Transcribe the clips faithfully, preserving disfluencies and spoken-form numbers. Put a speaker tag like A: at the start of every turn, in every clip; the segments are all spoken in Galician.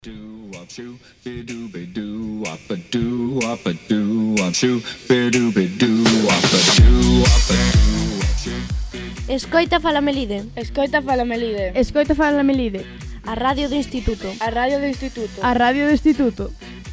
A: Do up shoo, be do be do up a do up a do up shoo, be do be do up a do up a do up shoo.
B: Escoita Fala Melide.
C: Escoita Fala Melide.
D: Escoita Fala Melide.
B: A radio do Instituto.
C: A radio do Instituto.
D: A radio do Instituto.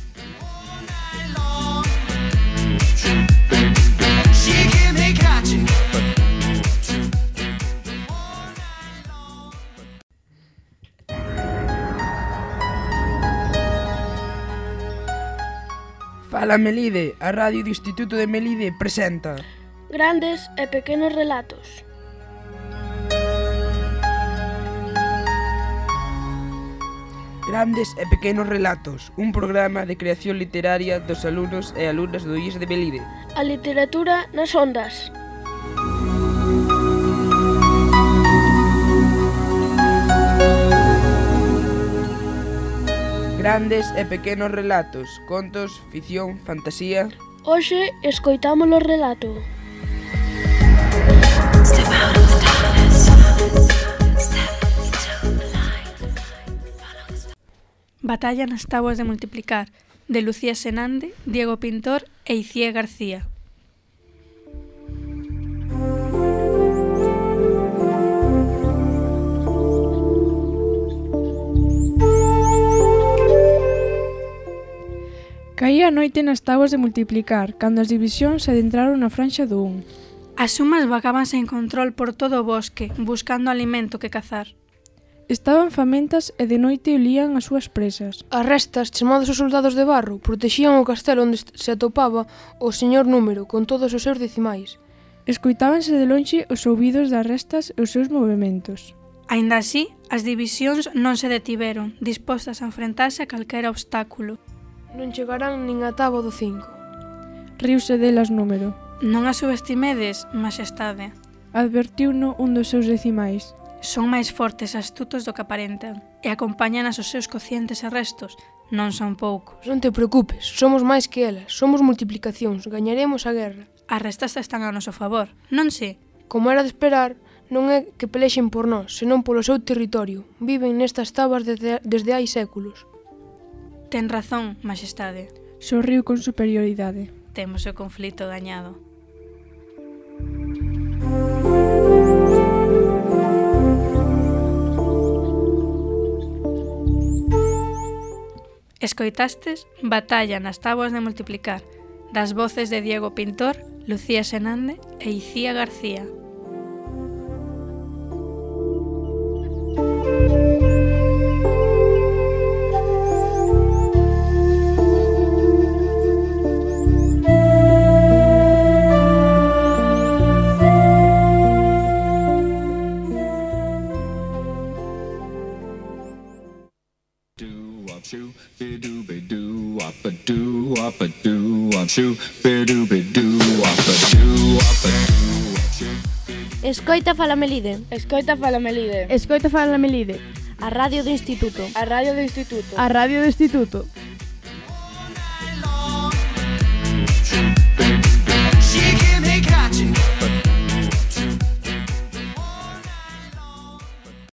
E: Fala Melide, a radio do Instituto de Melide presenta
C: Grandes e pequenos relatos.
E: Grandes e pequenos relatos, un programa de creación literaria dos alumnos e alumnas do I E S de Melide.
C: A literatura nas ondas.
E: Grandes e pequenos relatos, contos, ficción, fantasía.
C: Hoxe escoitamos o relato.
F: Batalla nas táboas de multiplicar, de Lucía Senande, Diego Pintor e Icía García.
D: Caía a noite nas táboas de multiplicar, cando as divisións se adentraron na franxa do un.
F: As sumas vagaban sen control por todo o bosque, buscando alimento que cazar.
D: Estaban famentas e de noite olían as súas presas.
G: As restas, chamados os soldados de barro, protexían o castelo onde se atopaba o señor Número con todos os seus decimais.
D: Escoitábanse de lonxe os ouvidos das restas e os seus movementos.
F: Aínda así, as divisións non se detiveron, dispostas a enfrentarse a calquera obstáculo.
G: Non chegarán nin a táboa do cinco.
D: Riuse delas Número.
F: Non a subestimedes, maxestade.
D: Advertiuno un dos seus decimais.
F: Son máis fortes e astutos do que aparentan, e acompañan as os seus cocientes e restos. Non son poucos.
G: Non te preocupes, somos máis que elas, somos multiplicacións, gañaremos a guerra.
F: As restas están a noso favor, non se?
G: Como era de esperar, non é que pelexen por nós, senón polo seu territorio. Viven nestas táboas desde, desde hai séculos.
F: Ten razón, maxestade.
D: Sorriu con superioridade.
F: Temos o conflito gañado. Escoitastes Batalla nas táboas de multiplicar, das voces de Diego Pintor, Lucía Senande e Icía García.
A: Shoo, be do be do up a do up a do up shoo, be do be do up a do up a do up shoo.
B: Escoita Fala Melide.
C: Escoita Fala Melide.
D: Escoita Fala Melide.
B: A radio do Instituto.
C: A radio do Instituto.
D: A radio do Instituto.
A: She keep me catching.